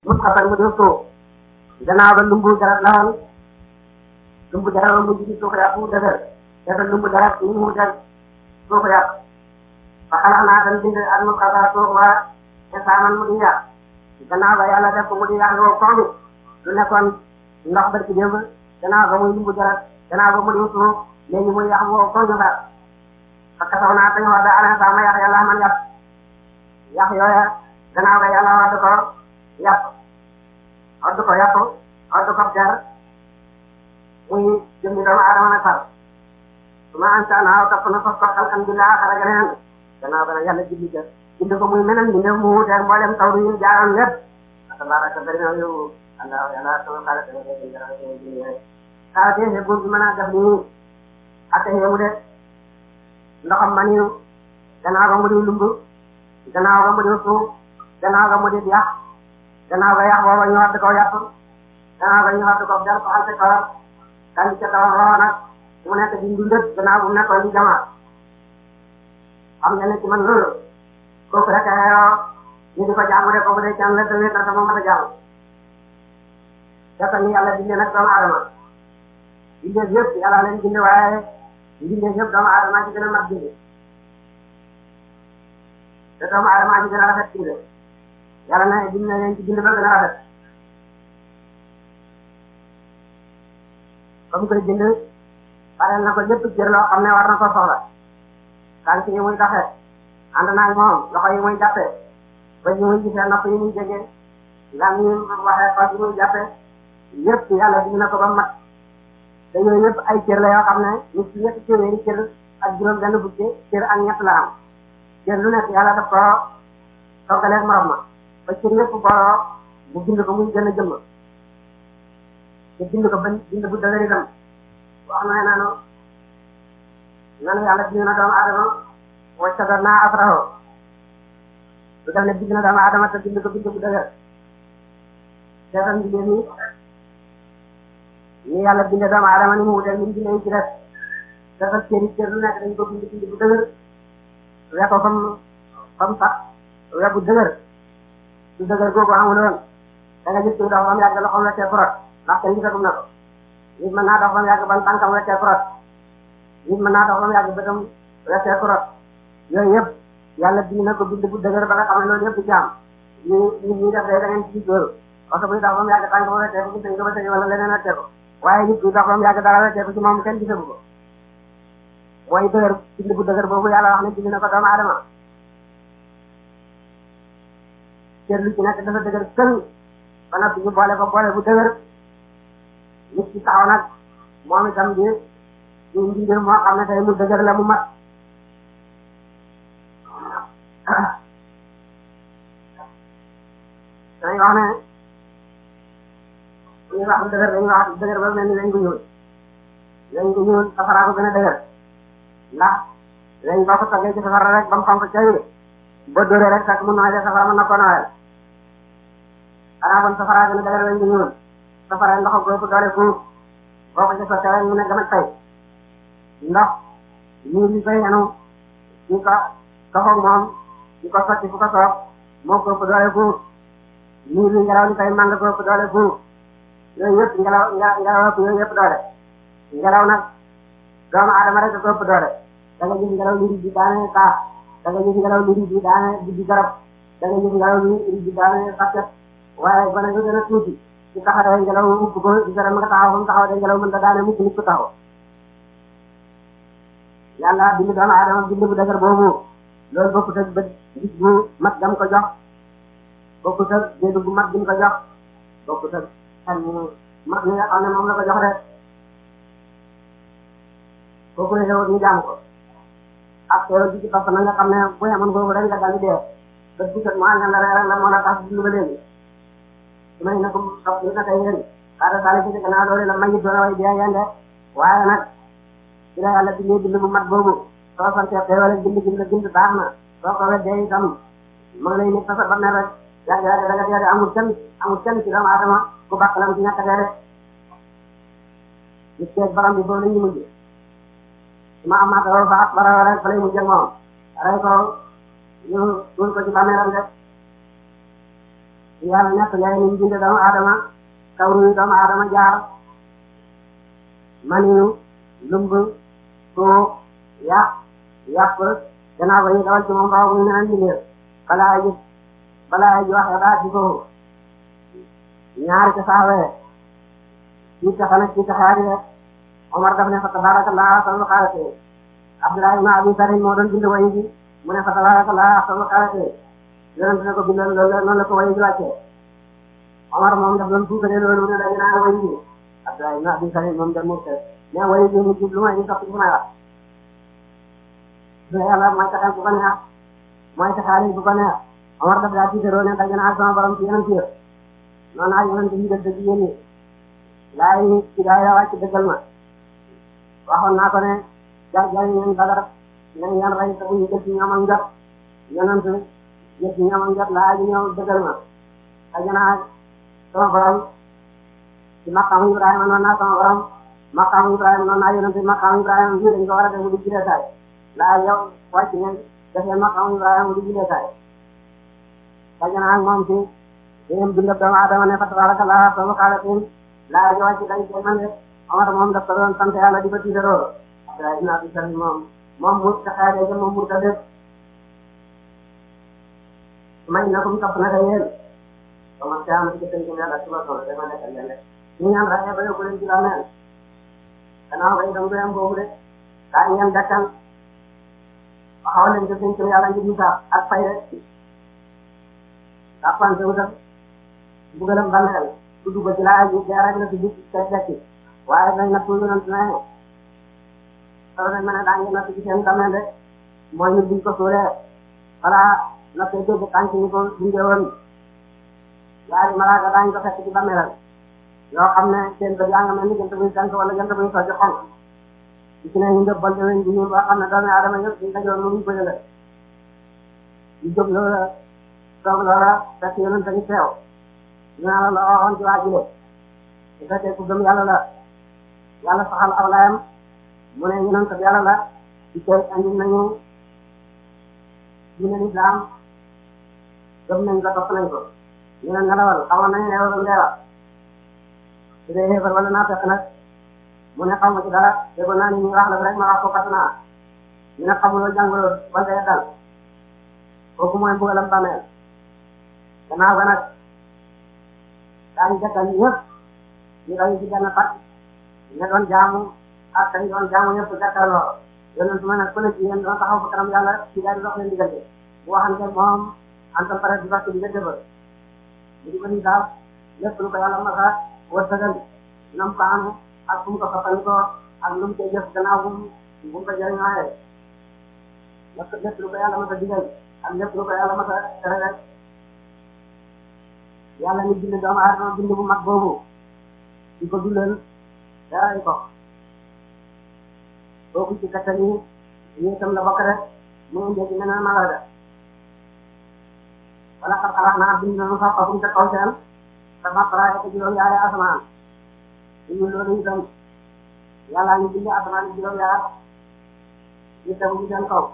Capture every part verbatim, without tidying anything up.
mu xatal mu def suuf gannaaw ba lumbu garab la woon lumbu garab mu ji suuf yàpp mu dëgër dafa lumbu garab ni mu def suuf yàpp fa xalaat naa tan bind ak mu xatal suuf waa insaanan mu di yàq gannaaw ba yàlla def ko mu di yàq loo koŋ lu nekkoon ndox ba ci démb gannaaw ba muy lumbu garab gannaaw ba mu di suuf léegi muy yàq woo koŋ fa fa kasaw naa tañ wax da ala sama yàq yàlla man yàq yàq yooya gannaaw ba yàlla wax ko yàpp oddu ko yàpp oddu ko jar muy jëmmi doomu aadama nag far su ma ansa naaw topp na fas ko xalkan bi laa xara geneen gannaaw ba nag yàlla jibli ca bind ko muy meneen bindef mu wuuteeg mboolem taw yi jaaroon lépp tabaraka bari na yow allah yàlla sama xala tene xala tene buur bi mën a def nii atte mu de ndoxam ma niu gannaaw ba mu di lumb gannaaw ba mu di suuf gannaaw ba mu di yàq gannaaw ba yàq booba ñu wadd ko yàpp gannaaw ba ñu wadd ko del ko ante kawar kandi ca kawar roo nag mu nekk di ndundët gannaaw bu mu nekkoon di jama xam nga ne ci man loolu kooku rek ayoo ñu di ko jaamu de kooku de can la te wéet na sama mat a jaamu dafa ni yàlla bindee nag doomu aadama bindee yëpp yàlla leen bindee waaye bindee yëpp doomu aadama ci gën a mat bindee te doomu aadama ci gën a rafet bindee yàlla na bind na leen ci bind ba gën a rafet comme koy bind pareel na ko lépp cër loo xam ne war na ko soxla tànk yi muy doxee ànd naag moom loxo yi muy jàppee ba yi muy gisee nopp yi muy jege lan yi waxee xol yi muy jàppee yëpp yàlla bind na ko ba mat te yooyu yëpp ay cër la yoo xam ne nit ci ñetti téeméeri cër ak juróom benn fukki cër ak ñett la am cër lu nekk yàlla daf ko toggaleeg morom ma ba cër yëpp booloo bu bind ko muy gën a jëmm te bind ko bañ bind bu dëgër itam wax na ne naanu nanu yàlla bind na doomu aadama wa shaddadnaa asrahu lu def ne bind na doomu aadama te bind ko bind bu dëgër seetal mbindee nii ni yàlla binde doomu aadama ni mu wutee ni mu bindee ci def seetal cër yi cër lu nekk dañ ko bind bind bu dëgër we ko fam fam sax we bu dëgër su dëgër googu amuloon da nga gis kuy dox ba mu yàgg loxoom weccee kurot ndax kenn gisagum na ko nit mën naa dox ba mu yàgg ban tànkam weccee kurot nit mën naa dox ba mu yàgg bëtam weccee kurot yooyu yëpp yàlla bind na ko bind bu dëgër ba nga xam ne loolu yëpp ci am ñu ñu ñuy def day da ngeen ci góor oto buy dox ba mu yàgg tànk ba weccee ko gis nañ ko ba tey wala leneen weccee ko waaye nit kuy dox ba mu yàgg dara weccee ko ci moom kenn gisagu ko mooy dëgër bind bu dëgër boobu yàlla wax ne bind na ko doomu aadama cër lu ci nekk dafa dëgër kël ba noppi ñu boole ko boole bu dëgër nit ci taxaw nag moom itam di di mbindeef moo xam ne tey mu dëgër la mu mat dañuy wax ne ñuy wax dëgër dañuy wax dëgër ba mel ni lañ ko ñuul lañ ko ñuul safara ko gën a dëgër ndax lañ boo ko toggee ci safara rek ba mu xonk cayi ba dóoree rek sax mu nooy de safara mën na ko nooyal xanaa kon safara gën a dëgër lañ ko ñuul safara ndox ak góob doole fuuf boo ko ci sottee rek mu ne gën a tey ndox ñuul yi koy yenu ñu ko doxoog moom ñu ko sotti fu ko soob moo ko ëpp doole fuuf ñuul yi ngelaw li koy màng ko ëpp doole fuuf yooyu yëpp ngelaw ngelaw ëpp yooyu yëpp doole ngelaw nag doomu aadama rek ko ëpp doole da nga gis ngelaw li di daane kaax da nga gis ngelaw li di daane di garab da nga gis ngelaw li di daane sakket waaye ba nag gën a tuuti ci taxawee ngelaw upp ko di garab nga taxaw fa mu taxaw de ngelaw mën da daane mukk nit ko taxaw yàlla bind doomu aadama bind bu dëgër boobu loolu bokkut ak bët gis bu mat gam ko jox bokkut ak dégg bu mat gam ko jox bokkut ak xel mu mat mi nga xam ne moom la ko jox rek kooku ne yow ñu jaamu ko ak teew ji ci topp na nga xam ne bu yemoon boobu rek nga daal di dee bët bu set mu ànd la reeral la moo la tax dund ba léegi su ma ne nag topp li na tey yéen xaaral daal ci gannaaw loolu la mayit doon way dee ngeen de waaye nag ci la yàlla bindee bind bu mat boobu soo santee teewale bind bind bind baax na soo ko weddee itam ma ngi lay nekk sa ba mel rek yàgg yàgg da nga dee amul kenn amul kenn ci doomu aadama ku bàq lam ci ñàkk a dee rek nit keeg baram bi boobu la ñu mujj ma amaat loolu baax bara rek fa lay mujj ak moom rey ko ñu dugal ko ci bàmmeelam de yàlla nekk lay ni binde doomu aadama kawru doomu aadama jaar maniyu lumb soo yàq yàpp gannaaw ba ñu dawal ci moom raw muy meneen mbindeef balaa ji balaa ji waxee daa ci ko ñaari ca saawee ci taxa nag ci taxaari rek Omar daf ne fa tabarakallah ahsanul xaaliqiin Abdullah ibn Abi Sarh moo doon bind wayi ji mu ne fa tabarakallah ahsanul xaaliqiin yonent ne ko bindal loolu noonu la ko wayi ji wàccee Omar moom daf doon tuutale loolu ne dañu naan wayi ji Abdullah ibn Abi Sarh moom dem mu mais wayi ji mu jub lu may ñu soxla ci may wax mais yàlla mooy taxal bu ko neex mooy taxaale bu ko neex Omar daf daa tiitaroo ne daje naa sama borom ci yeneen kii noonu ay yonent yi def dëgg yéen ñi laay ci daay la wàcc dëggal ma waxoon naa ko ne jar jar ngeen Badar ngeen ngeen rey te bu ñu jël ci ñoom ak njot yonent jël ci ñoom ak njot laay ji ñëw dëggal ma daje naa sama borom ci maqaamu Ibrahima noonu naa sama borom maqaamu Ibrahima noonu naa yonent maqaamu Ibrahima bii dañ ko war a def mu di jileetaay laa yow wàcc ngeen defee maqaamu Ibrahima mu di jileetaay daje naa ak moom ci yéen bindab doomu aadama ne fa tabarakallah ahsanul xaaliqiin laa ji wàcc dañ koy man de Omar moom daf ko doon sant yàlla di ko tiitaroo Abdullah ibn Abi Sarh moom moom mu taxaaree ca moom mu ta def may na ko mu topp naka yéen Omar ca am ci sëñ ko yàlla suba tool dama nekkal leen ñu ñaan raxee ba yóbbu leen ci la mel gannaaw ba itam du am boobu de daa ngeen dakkal waxawal leen ko sëñ ko yàlla ngir misaaf ak fay rek daa pante wu tam bugalam bànneel tudd ko ci laa ji gaa rek la tudd kay dekki waaye dañ nattu yonent ne solo nañ ma ne daa ngeen nattu ci seen damel de mooy ñu buñ ko suuree voilà nattee dégg tànk ñu ko dundee woon yaari malaaka daañu ko fekk ci bàmmeelal yoo xam ne seen bët yaa nga mel ni jant buy tànk wala jant buy sojj xonk ci ne ñu ndëb bonte weñ bi ñuul boo xam ne doomi aadama yëpp ñu dajoon mënuñ ko yëgal ñu jóg loola toog loola fekk yonent a ngi teew ñu naan la waxoon ci waa jile su fekkee ku gëm yàlla la yàlla saxal aw layam mu ne yonent bi yàlla la ci tey andi nañu diine lislaam gëm nañ ko topp nañ ko ñu ne ngelawal xamoon nañu ne yow ngeewa su dee xeefar wala naa fekk nag mu ne xaw ma ci dara déggoon naa ni ñu wax la rek ma wax ko fas naa ñu ne xamuloo jànguloo ba ngay dal kooku mooy mbugalam bàmmeel gannaaw ga nag daañu jëkkal ñëpp ñu dañu ci benn pat ña doon jaamu ak kañ doon jaamu ñëpp jàkkaarloo yonent ma nag ku ne ci yéen doon taxaw fa kanam yàlla ci daal di dox leen diggante bu waxante moom antam pare di dox ci diggante ba mu di ko ni daal lépp lu ko yàlla masa wërsëgal nam ko am ak fu mu ko soppandikoo ak lu mu koy jëf gannaaw bu mu bu mu ko jëriñooyee lépp lépp lu ko yàlla masa digal ak lépp lu ko yàlla masa tere rek yàlla ni bind doomu aadama bind bu mag boobu di ko dundal dara ko boobu ci kattan yi ñu itam la bokk rek mu indi ci meneen mala da wala xam xalaat naa bind nañu sax xafuñ ca kaw seen te maparaay ko juróom yaari asamaan ñu loolu itam yàlla ñu bind asamaan yi juróom yaar ñu tegu ci seen kaw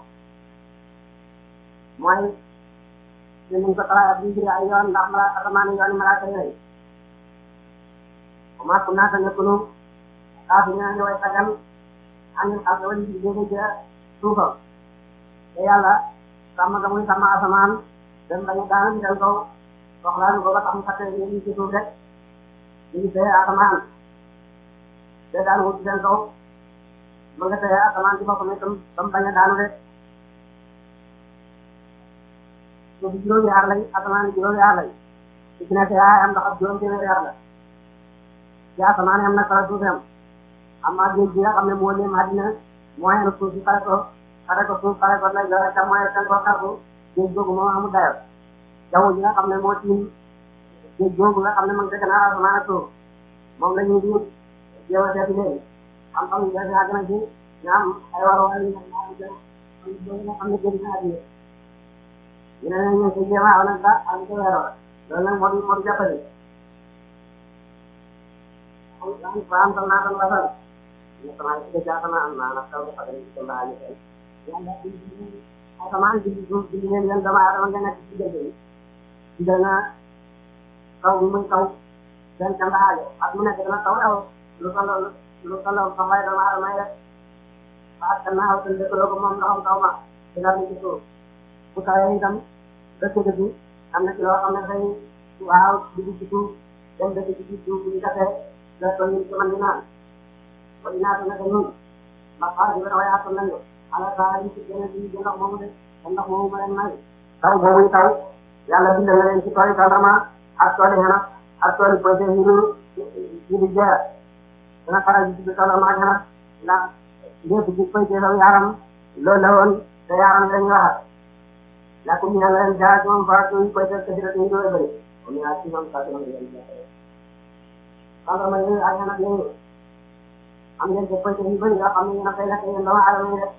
mooy ñu ngi ko taxaw ak ñu ay yoon ndax mala asamaan yoon malaaka yooyu commence ku naata nekkunu xaasu ñu ngi way sagal ànd ak wala ñu jóge ca suufam te yàlla sàmm ga muy sàmm asamaan dem bañ a daanu ci seen kaw soxlaanu ko ba tax mu fàtte ñu ci suuf rek ñu ngi téye asamaan te daanu wut ci seen kaw ba nga téye asamaan ci boppam itam ba mu bañ a daanu rek suuf bi juróomi yaar lañ asamaan juróomi yaar lañ su ci nekk yaay am ndax ab juróom téeméeri yaar la ci asamaan am na kala suufam amma géej gi nga xam ne moo leen àddina moyen suuf si pare ko pare ko suuf pare ko lay joxe te moyen seen ko xarfu géej googu moo amul dayo jaww ji nga xam ne moo tiim géej googu nga xam ne man dëgg naa asamaan ak suuf moom la ñuy di jéem a seeti léegi xam-xam yi dafa yàgg na ci ñu am ay waruwaay yu nga xam ne géej na àddina ñu ne ñu ngi koy jéem a aw nag ba am ko weeroo loolu nag moo di moo di jàppale am am naa ko wasal ñu sama ci ja sama am na taw dafa dem ci mbaa ñu tay yàlla asamaan bi du du leen leen dama adama nga nekk ci dëgg yi dana taw bi muy taw seen càmbaale ak mu nekk dana taw daw lu tolloo lu tolloo soxlay doomu aadama yi rek waaw kan naa seen dëkkaloo ko moom ndoxam taw ma ci daal di suuf bu tawee itam dëkk dëkk am na ci loo xam ne day waaw dugg ci suuf dem dëkk ci biir suuf bu ñu defee la toll nii ci man di naan ba dinaa ko nekk ñun ma xaar di waaye atam nañu ala saa yi ci keneen bi ndox moomu de ndox moomu ma leen may taw boobu taw yàlla bindal na leen ci tool yi tàndarma ak tool yi xanaa ak tool yi projet yi ñu yi di jeex dana faral di ci tàndarma ak xanaa ndax lépp ci projet saw yaaram loolu la woon te yaaram lañuy waxat lakum ñu leen jaar ci moom faatu yi projet te dina ñu doole bëri on est à six ans ça dina leen tàndarma yi ak xanaa yooyu am ngeen ci projet yu bëri yoo xam ne yéen a koy lekk yéen doomu aadama yi rek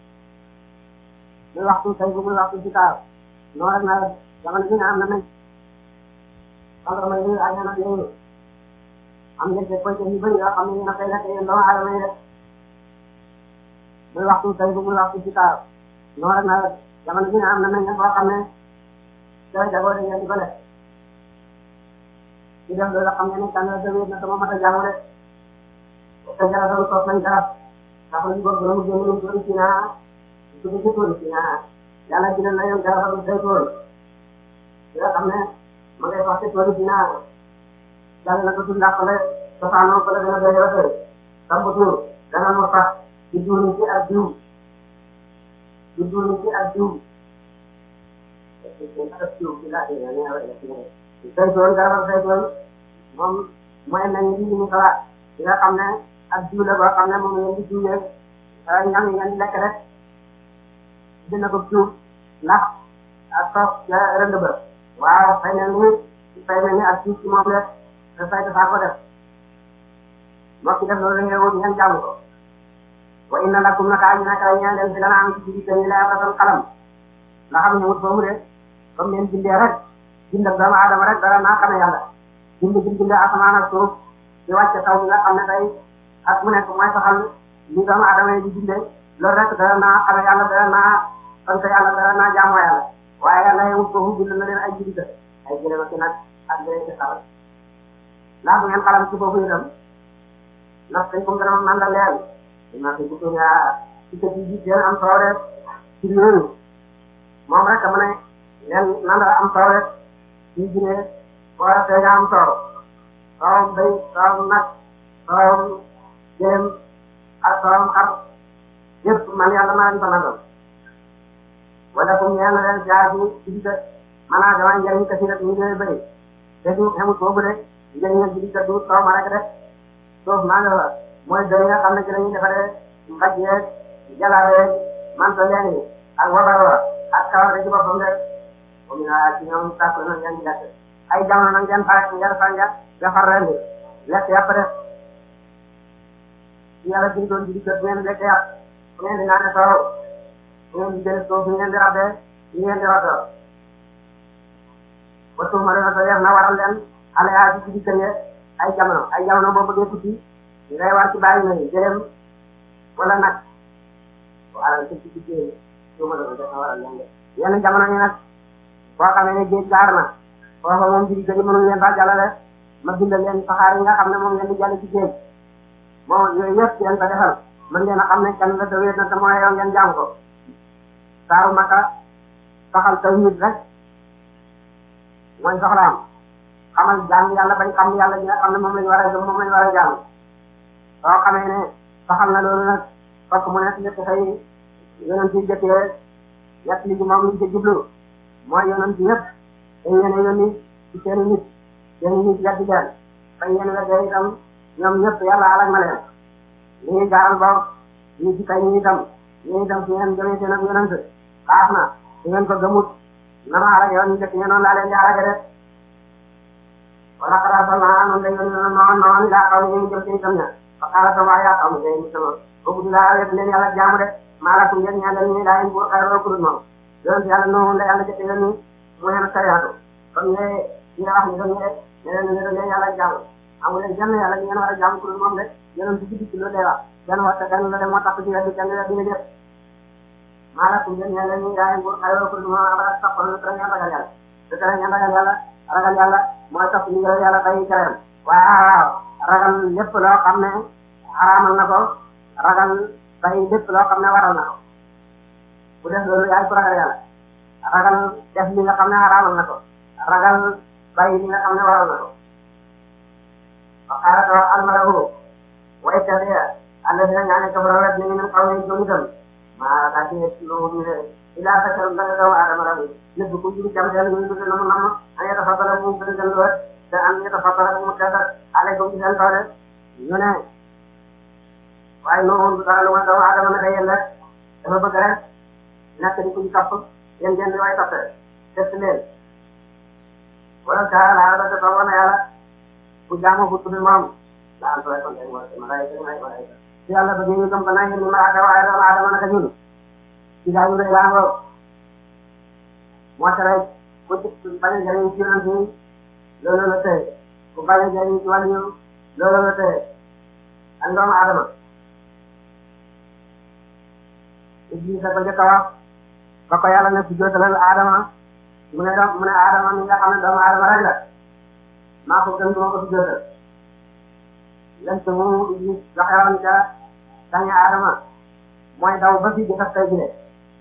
muy waxtu tey bu muy waxtu ci taar noonu rek na jamono bi nga am na nañ tàndarma yi ak xanaa yooyu am ngeen ci projet yu bëri yoo xam ne yéen a koy lekk yéen doomu aadama yi rek muy waxtu tey bu muy waxtu ci taar noonu rek na jamono bi nga am na nañ boo xam ne soo jagoo dañ leen di ko lekk ci def loolu xam ne ne kan la dëgër na sama mat a jaamu de te jara doon toog nañ garab ndax ñu bëgg na mu génn ñu toori ci naa su ko jëtoon ci naa yàlla dina na yow garab day tool yoo xam ne ma ngay wax ci toori ci naa yàlla na ko tudd ndax le cosaanoo ko la gën a doy rafet sambutu dana ma sax di duuni ci ak diw di duuni ci ak diw saytoon garab saytoon moom mooy nañ li ñu xalaat di nga xam ne ak diw la boo xam ne moom ngeen di diwlee ñam yi ngeen di lekk rek dina ko suuf ndax ak toog ca rënd ba waaw fay na ni fay na ni ak suuf ci moom rek te saytu saa ko def moo ci def loolu la ngeen ngeen jàmm ko wa inna lakum naka ñu naka ñaan leen fi dana am ci biir kër yi lay rafetal xalam ndax xam ne wut boobu de comme leen bindee rek bind ak doomu aadama rek dara naa xame yàlla bind bind bind asamaan ak suuf di wàcce taw bi nga xam ne tey ak mu nekk mooy saxal li doomu aadama yi di bindee loolu rek dara naa xame yàlla dara naa sant yàlla dara naa jaamu yàlla waaye yàlla yewut foofu bind na leen ay jurita ay jëlema ci nag ak jëlee ci xaral ndax bu ngeen xalam ci foofu itam ndax dañ ko gën a nanda leen dinaa ko gudd yaa ci kër yi gis leen am soow rek ci yooyu moom rek dama ne leen nanda am soow rek ci jinee war a feega am soow soowam bay soowam nag soowam jëlem ak soowam xar yëpp man yàlla maa leen ko nandal wala comme ñeen leen jaay ci ci dika maanaam dama njëriñ kasi rek ñu dee bëri te du xamut boobu rek njëriñal ci dika du soow ma rek rek suuf maa nga la mooy dëri nga xam ne ci la ñuy defaree mbaj yeeg jalaweeg manto leen yi ak wabarwa ak kawar ci boppam rek comme naa ci ñoom sàkk na ngeen di lekk ay jamono nag ngeen fare ngeen fanja defar ren bi lekk yàpp def yàlla di doon di kër ngeen lekk yàpp ngeen di naan soow ngeen di jël suuf ngeen di rabee ngeen di roto ba suuf ma dana def na waral leen xale yaa ci di kër ye ay jamono ay jamono boo bëggee tukki ngay war ci bàyyi na jëlem wala nag wala ci ci ci suuf ma dana def na waral leen yenn jamono yi nag boo xamee ne géej gaar na foofa moom jigi kër yi mënuñ leen faa jàllale ma bindal leen saxaar yi nga xam ne moom ngeen di jàll ci géej moom yooyu yëpp ngeen ko defal mën ngeen a xam ne kenn la te wéet na te mooy yow ngeen jàng ko saaru Makka saxal tawhid rek mooy soxlaam xamal jàng yàlla bañ xam yàlla ñi nga xam ne moom lañu war a gëm moom lañu war a jàng soo xamee ne saxal na loolu nag fokk mu nekk ñett say yonent yi jëkkee ñett li moom liñ ci jublu mooy yonent yëpp dañ leen a yónni ci seeni nit seeni nit yeddi leen bañ leen weddee itam ñoom ñëpp yàlla alak na leen li ñuy gaaral boobu ñu ci kay ñu itam ñu itam su ngeen gëmee seen ak yonent baax na su ngeen ko gëmut na ma alak yoon ñu jëkk ñe noonu laa leen di alake de wala xalaat ba maa noonu la yónni noonu noonu noonu laa xaw ñu jëm ci itam ña fa xaaral sa waa yaa xaw ñu day sama boobu di laa wet leen yàlla jaamu de maa la ko ngeen ñaanal ñu daa leen buur xayroo ku dul moom yonent yàlla noonu la yàlla jëkk yónni mu xen sariyaatu kon ne ñi nga wax ni dañu rek ñeneen ñi leen yàlla jaamu amu leen jenn yàlla ngeen war a jaamu ku dul moom de yonent ci guddi ci loolu lay wax kenn wax te kenn la de moo tax ci weddi kenn weddi nga jëf maa la ko ngeen ñaanal ñu daa leen buur xayroo ku dul moom abada sax kon tere ngeen ragal yàlla te tere ngeen ragal yàlla ragal yàlla mooy topp ndigal yàlla bàyyi tereem waaw ragal lépp loo xam ne xaraamal na ko ragal bàyyi lépp loo xam ne waral na ko bu def loolu yaay ko ragal yàlla ragal def li nga xam ne xaraamal na ko ragal bàyyi li nga xam ne waral na ko wa qaala taw almalaku wa ittabi'a alladhina ñaane kafara wet ni min qawmi jonitam maa taati lu ñu de ila sakal da doomu aadama la lépp ku jiri jam del ñu dund na mu nam an yatafaddala mu gën gën wet te an yatafaddala mu teetal alaykum ci seen tawde ñu ne waaye noonu du dara lu ma doomu aadama naka yéen rek dafa bëgg rek nekk di kuñ topp yéen ngeen di way toppee test leen wala kaa laa da toppoon na yàlla ku jaamu fu tudd moom laa am kon tey mooy ma lay may ma lay ci yàlla ba ñu gëm ko nañ ni ma aka waaye doomu aadama naka ñun ci daañu lay laa ngoo moo tax rek ku ci bañ a jëriñ ci yonent yi loolu la tey ku bañ a jëriñ ci wàllu loolu la tey ak doomu aadama Iblis ko jëkk a wax ba ko yàlla ne ci jootalal aadama mu ne doom mu ne aadama mi nga xam ne doomu aadama rek la maa ko gën duma ko ci jootal lent mu Iblis joxewoon ca dañu aadama mooy daw ba fi jëkk tey jile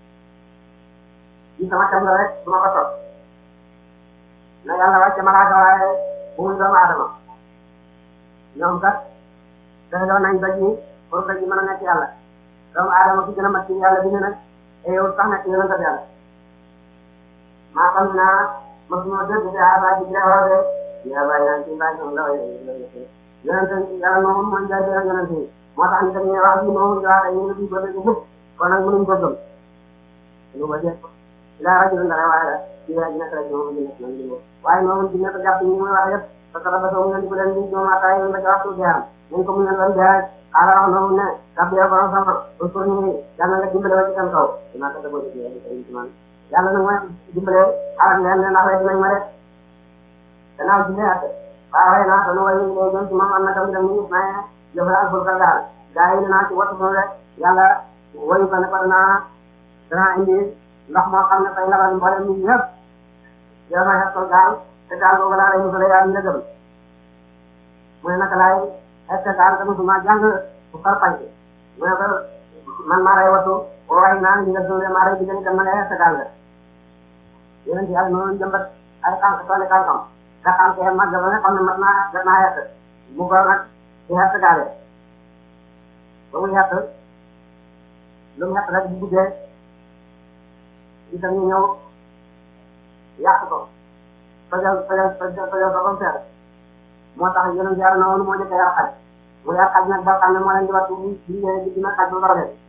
ci sama cam la rek duma ko topp na yàlla wàcce malaaka waaye bu muy doomu aadama ñoom kat doon nañ doj yi pour doj yi mën a nekk yàlla doomu aadama fi gën a mat ci yàlla bi ne nag e yow sax nekk yonent bi yàlla maa xam naa mosuma dégg ci aaba ji lewoode ya bàyyi naan ci bàyyi ñoom la yonent yàlla moom mooy jaay jëra yonent yi moo tax ñu dañuy wax bi moom jowaate ñu ngi ko dégg ñëpp kon nag mënuñ ko gëm lu ma def ila rajulun dara waaye la ci la nekk rek moom ñu nekk ñu waaye moom ci nekk jàpp ñi muy wax yëpp parce que dafa soo ngeen di ko leen di ñoom ataay ba ci waxtu jeexam nañ ko mu ngeen doon jeex ala wax noonu ne rabbi yow borom sama pour pour ñu yàlla nga dimbale ba ci seen kaw dinaa ko dëggoon ci yàlla ci man yàlla nag mooy dimbale xalaat leen ne ndax rek nañ ma rek danaaw ci neex waaw xëy na sunu way lay jëm ci moom am na tamit ñu maye jëfal ak ful daal gaa yi naa ci wattu moom rek yàlla wayu ko ne ko danaa danaa indi ndox moo xam ne fay labal mboolem nit ñëpp yow ma xet ko gaal te gaal boobu laa lay musale yaa ndëgëm mu ne naka laay est-ce que daal tamit ma jàng bu farfànc mu ne ko man maa lay wattu waaye naan li nga dundee maa lay diggante kan ma ne est-ce que daal nga yéen ci yàlla noonu jëmbat ay tànk toole tànkam nga tànk yéen mag ba nga xam ne mat naa jot naa yett mu ko nag ci xett gaale ba muy xett lu mu xett rek bu guddee itam ñu ñëw yàq ko tojal tojal tojal tojal ko comme fer moo tax yéen yàlla noonu moo jëkk yar xaj mu yar xaj nag ba xam ne moo leen di wattu bi bi ñëwee di dina xaj ba bara def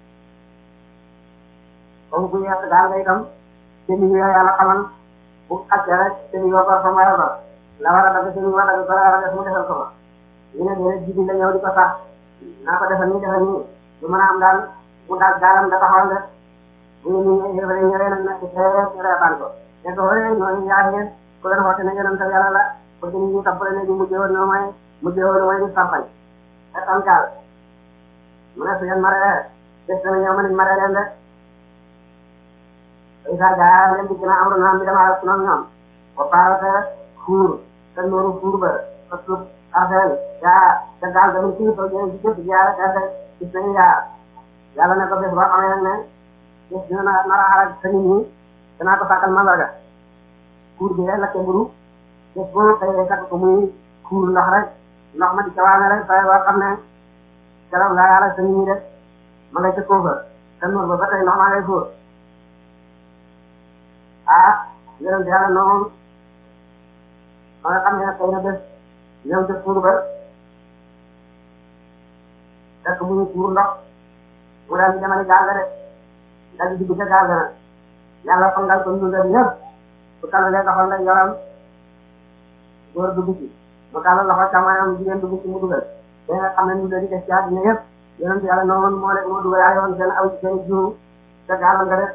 comme bu yett gaal nga itam te ni yàlla xamal bu xajee rek te ni yoo ko fa may ba la war a dagg te ni war a dagg bara war a def mu defal ko fa ñu ne dee jibi la ñëw di ko sax naa ko defal nii defal nii du mën a am daal mu daal gaalam da taxawal de bu ñu nii yëfale ñëwee nag nekk te reetaan ko te ko wëree ñooñu yaa ngeen ku leen xoote ne yonent yàlla la pour que nit ñi topp leen ñu mujjee woon ñoo mooy mujjee woon mooy ñu sarfañ te tam gaal mu ne su ngeen maree des na ñoo mën a maree leen de isa gaa leen di gën a amru naam bi dama ak noonu ñoom ba paarate fuur te noonu fuur ba parce que affaire yaa te gaal tamit kii soo jëlee ci jëpp yaa te gis nañu yaa yàlla ne ko bés boo xamee nag ne bés dina nar a xalaat sa nit ñi danaa ko sàkkal mandarga fuur bi rek lakke mburu bés boo xëyee sakk ko muy fuur ndox rek ndox ma di ca waane rek saa yoo xam ne keroog laa yàlla sa nit ñi def ma ngay tëkkoo fa te noor ba ba tey ndox maa ngay fóor ah yonent yàlla noonu ma nga xam ne xëy na bés ñëw ca fuur ba fekk mu ñu fuur ndox mu daal di demali gaal ga de daal di dugg ca gaal ga nag yàlla fangal ko ñu def ñëpp bu tàllalee loxo nday yoram góor dugg ci mu tàllal loxo càmmoñam jigéen dugg ci mu dugal da nga xam ne ñu di def ci àddina yëpp yonent yàlla noonu moo leen moo dugal yaa yoon seen aw seen jiwu ca gaal nga def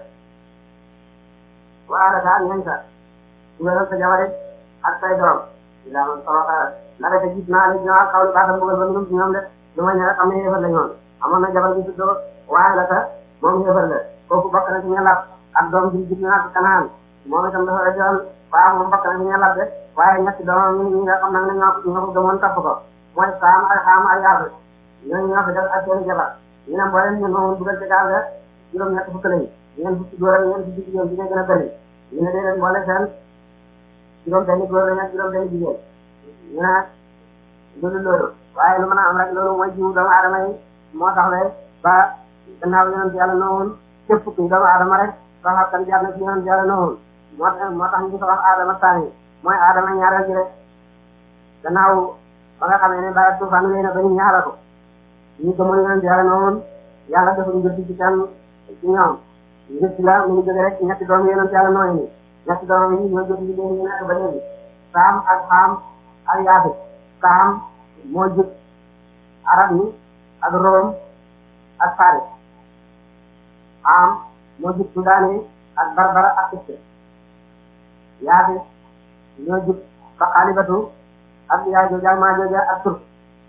waaye daal ñeent sa dugalal sa jabar ak say doom ila man sabaka naka te gis naa léegi ñoo xaw li baaxal mbugal ba ñoom ci ñoom de lu may ñëw xam ne yéefar la ñoon amoon na jabar bi tuddoo waaye la ta moom yéefar la kooku bokk na ci ña lapp ak doom bi gis naa ko Kanaan moom itam dafa rajoon waaw moom mbokk na ñu lab de waaye ñetti doomam ñi nga xam nag ne ñoo ñoo ko gëmoon topp ko mooy saam ak xaam ak yaatu ñooñu ñoo fi def ak seen jabar ñu ne mboolem ñun moom dugal ci gaal ga juróom ñett fukk lañu ñeen fukki góor ak ñeen fukki jigéen jigéen gën a bëri ñu ne déedéet mboole seen juróom benni góor lañu ak juróom benni jigéen ñu ne loolu loolu waaye lu mën a am rek loolu mooy jiwu doomu aadama yi moo tax le ba gannaaw yonent yàlla noonu képp kuy doomu aadama rek ba xam kan jaar na ci yonent yàlla noonu moo tax moo tax ñu ko wax aadama sànni mooy aadama ñaareel ji rek gannaaw ba nga xamee ne ba tuufaan wéy na ba ñu ñaara ko ñu gëmoon yonent yàlla noonu yàlla dafa ñu jël ci kenn ci ñoom njëkk la mu ngi jóge rek ñetti doom yonent yàlla nooy ni ñetti doom yi ñoo jot liggéey ñu nekk ba léegi saam ak xaam ak yaafit saam moo jub arab yi ak room ak faris xaam moo jub sudaan yi ak barbara ak kiste yaafit ñoo jub baqaalibatu ak yaa jooja maa jooja ak turk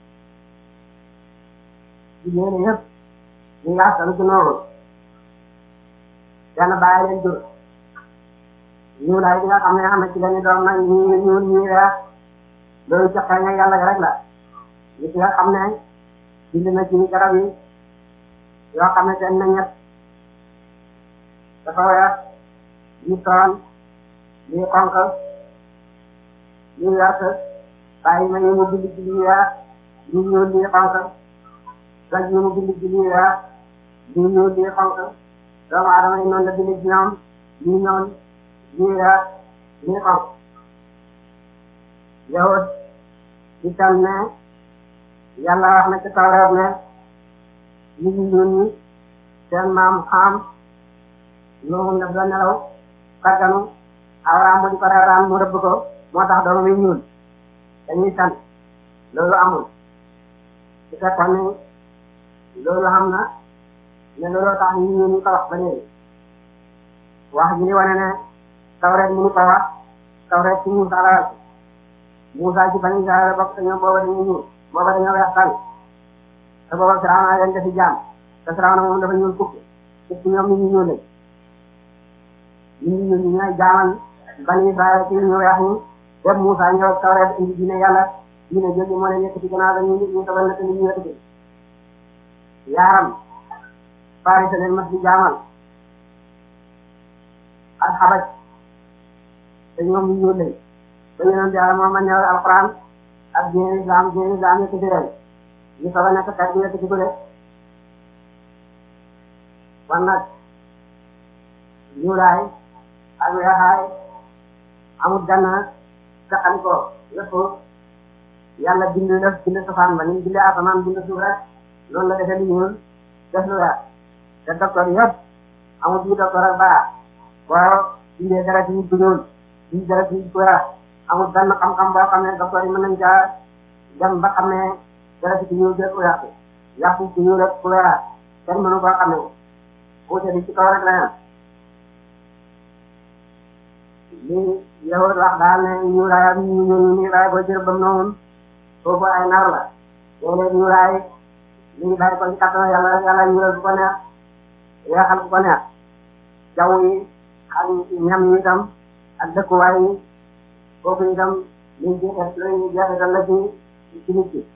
jigéen yëpp ñu ngi askan ci noonu benn bàyyi leen jur ñu lay bi nga xam ne xam ne ci lañu doom nag ñii ñuul ñii weex loolu ci xeeñ ak yàlla rek la li ci nga xam ne bind na ci garab yi yoo xam ne seen meññet dafa weex lii toon lii xonq lii wert bàyyi ma yi mu bind ci lii weex lii ñuul lii xonq gaj yi mu bind ci lii weex lii ñuul lii xonq doomu aadama yi noonu la bind ci ñoom lii ñoom lii weex lii xonq yahut ci tam ne yàlla wax na ci Tawreet ne nit ñi ñuul ñi seen maam Xaam ñoom daf doon nelaw kagganu Abraam mu di ko reeraan mu rëbb ko moo tax doomam yi ñuul dañuy sant loolu amul su fekkoon ne loolu xam na ne looloo tax ñu ñuul ñu ko wax ba léegi wax ji ni wane ne Tawreet mënu ko wax Tawreet ci Muusaa la Muusaa ci Bani Israayil bokk te ñoom booba dañuy ñuul booba dañoo weex tànn te booba Firawna leen defi jaam te Firawna moom dafa ñuul kukk ci ñoom nit ñu ñuul lañ nit ñu ñuul ñi ñooy jaamal Bani Israayil ci ñu weex ñi def Muusaa ñëw Tawreet indi diine yàlla diine jooju moo leen yëkkati gannaaw dañuy nit ñu tobal na te nit ñu yëkkati yaaram Faris leen mas di jaamal ak Xabaj te ñoom ñu ñuul lañ ba yonent yàlla moom ma ñëw alxuraan ak diine islam diine islam yëkkati leen ñu soog a nekk xeet bi yëkkati ko de kon nag ñuulaay ak weexaay amul ganna taxali ko lépp yàlla bind def bind safaan ba ni bind asamaan bind suuf rek noonu la defee lu ñuul def lu weex te docteur yëpp amul bii docteur ak baa boo bindee dara ci nit ku ñuul bind dara ci nit ku weex amul benn xam-xam boo xam ne docteur yi mën nañ caa dem ba xam ne dara ci ku ñuul de ku yàqu yàqu ku ñuul ak ku weex kenn mënu koo xam ne wuute bi ci kaw rek la yem li yahud wax daal ne ñuulaay ak ñu ñuul ñi laay boo jër bam noonu foofu ay nar la léeg-léeg ñuulaay li ngi bàyyi ko ci kàttan yàlla yàlla ñuulal bu ko neex weexal bu ko neex jaww yi ak ñam yi itam ak dëkkuwaay yi foofu itam liñ jeexee luy jeexital la ci ci nit ki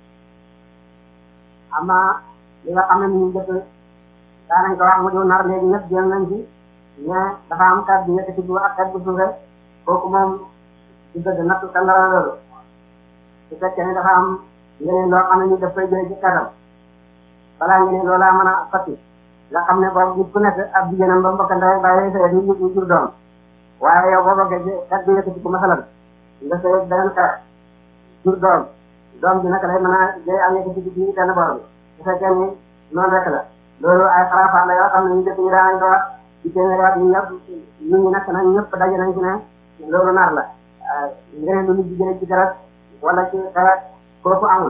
ama li nga xam ne ñu dëkk daanañ ko wax mu diw nar léegi ñëpp jéem nañ ci mais dafa am kat bi yëkkati bu ak kat bu suufe kooku moom ci dëgg nattu kan la loolu su fekkee ne dafa am ngeneen loo xam ne ñu daf koy jëlee ci katam balaa ngeneen loolaa mën a sotti nga xam ne boobu nit ku nekk ab jigéenam ba mbokk ndey bàyyi sëy ñu ñu jur doom waaye yow boo bëggee kat bi yëkkati ko masalan nga sëy beneen xeet jur doom doom bi naka lay mën a jëy am yëkkati ci biir benn boor bi su fekkee ni noonu rek la loolu ay xaraafaat la yoo xam ne ñu dëkk ñu daanañ ko wax ci téeméeri at yi ñëpp ñu ñu nekk nag ñëpp daje nañ ci ne loolu nar la ngeneen lu nit di jëlee ci deret wala ci xeet kooku amul